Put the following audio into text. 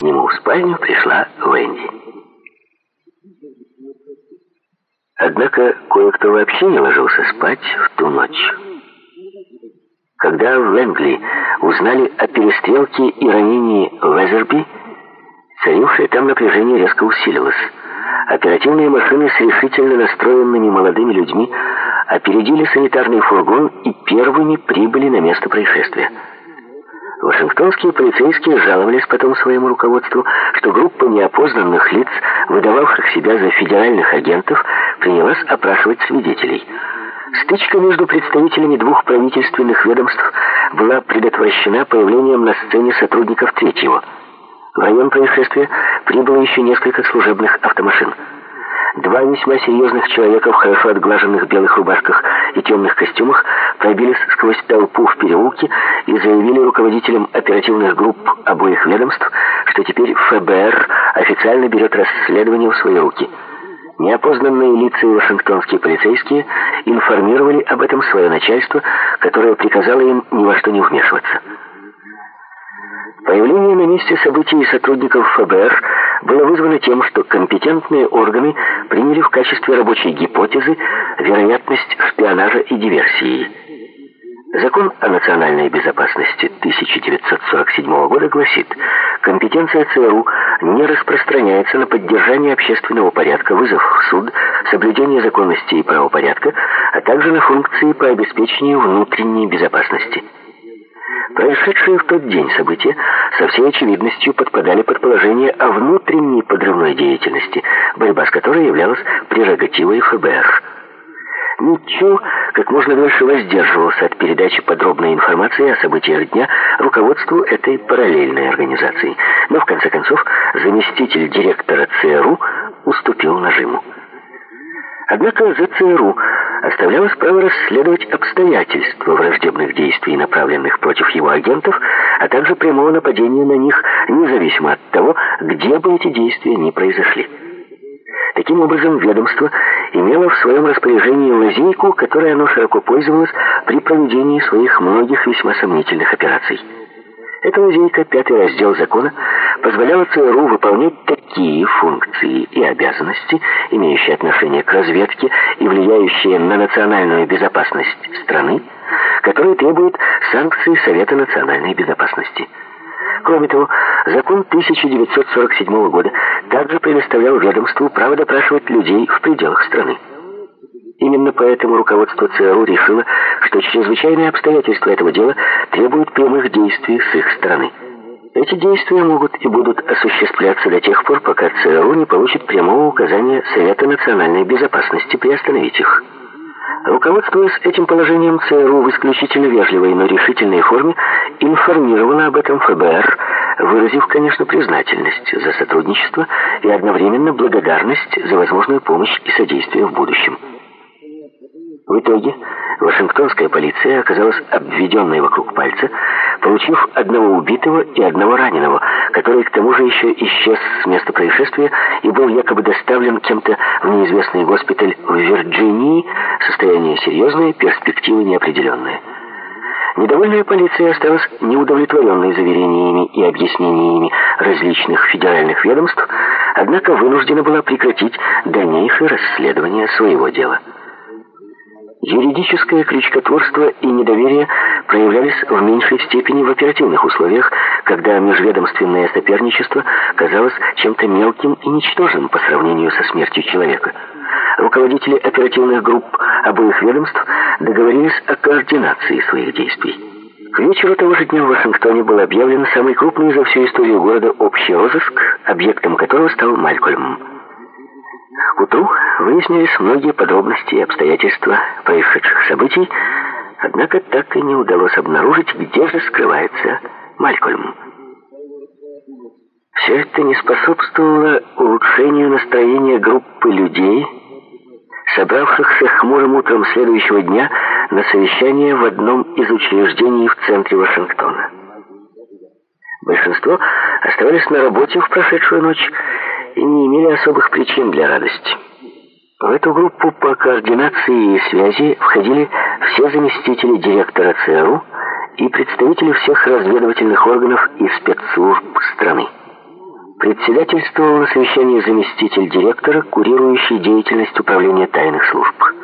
К нему в спальню пришла Венди. Однако кое-кто вообще не ложился спать в ту ночь. Когда в Лэнгли узнали о перестрелке и ранении Везерби, царившее там напряжение резко усилилось. Оперативные машины с решительно настроенными молодыми людьми опередили санитарный фургон и первыми прибыли на место происшествия. Вашингтонские полицейские жаловались потом своему руководству, что группа неопознанных лиц, выдававших себя за федеральных агентов, принялась опрашивать свидетелей. Стычка между представителями двух правительственных ведомств была предотвращена появлением на сцене сотрудников третьего. В район происшествия прибыло еще несколько служебных автомашин. Два весьма серьезных человека в хорошо отглаженных белых рубашках и темных костюмах пробились сквозь толпу в переулке и заявили руководителям оперативных групп обоих ведомств, что теперь ФБР официально берет расследование в свои руки. Неопознанные лица и вашингтонские полицейские информировали об этом свое начальство, которое приказало им ни во что не вмешиваться. Появление на месте событий сотрудников ФБР было вызвано тем, что компетентные органы приняли в качестве рабочей гипотезы вероятность шпионажа и диверсии. Закон о национальной безопасности 1947 года гласит: компетенция ЦРУ не распространяется на поддержание общественного порядка, вызов в суд, соблюдение законности и правопорядка, а также на функции по обеспечению внутренней безопасности. Происшедшие в тот день события со всей очевидностью подпадали под положение о внутренней подрывной деятельности, борьба с которой являлась прерогативой ФБР. Митчелл как можно дольше воздерживался от передачи подробной информации о событиях дня руководству этой параллельной организации, но в конце концов заместитель директора ЦРУ уступил нажиму. Однако за ЦРУ оставлялось право расследовать обстоятельства враждебных действий, направленных против его агентов, а также прямого нападения на них, независимо от того, где бы эти действия ни произошли. Таким образом, ведомство имело в своем распоряжении лазейку, которой оно широко пользовалось при проведении своих многих весьма сомнительных операций. Эта лазейка, 5-й раздел закона, позволяла ЦРУ выполнять такие функции и обязанности, имеющие отношение к разведке и влияющие на национальную безопасность страны, которые требуют санкций Совета национальной безопасности. Кроме того, закон 1947 года также предоставлял ведомству право допрашивать людей в пределах страны. Именно поэтому руководство ЦРУ решило, что чрезвычайные обстоятельства этого дела требуют прямых действий с их стороны. Эти действия могут и будут осуществляться до тех пор, пока ЦРУ не получит прямого указания Совета национальной безопасности приостановить их. Руководствуясь этим положением, ЦРУ в исключительно вежливой, но решительной форме информировало об этом ФБР, выразив, конечно, признательность за сотрудничество и одновременно благодарность за возможную помощь и содействие в будущем. В итоге Вашингтонская полиция оказалась обведенной вокруг пальца, получив одного убитого и одного раненого, который к тому же еще исчез с места происшествия и был якобы доставлен кем-то в неизвестный госпиталь в Вирджинии, состояние серьезное, перспективы неопределенные. Недовольная полиция осталась неудовлетворенной заверениями и объяснениями различных федеральных ведомств, однако вынуждена была прекратить дальнейшее расследование своего дела. Юридическое крючкотворство и недоверие проявлялись в меньшей степени в оперативных условиях, когда межведомственное соперничество казалось чем-то мелким и ничтожным по сравнению со смертью человека. Руководители оперативных групп обоих ведомств договорились о координации своих действий. К вечеру того же дня в Вашингтоне был объявлен самый крупный за всю историю города общий розыск, объектом которого стал Малькольм. К утру выяснились многие подробности и обстоятельства происшедших событий, однако так и не удалось обнаружить, где же скрывается Малькольм. Все это не способствовало улучшению настроения группы людей, собравшихся хмурым утром следующего дня на совещание в одном из учреждений в центре Вашингтона. Большинство оставались на работе в прошедшую ночь и не имели особых причин для радости. В эту группу по координации и связи входили все заместители директора ЦРУ и представители всех разведывательных органов и спецслужб страны. Председательствовал на совещании заместитель директора, курирующий деятельность управления тайных служб.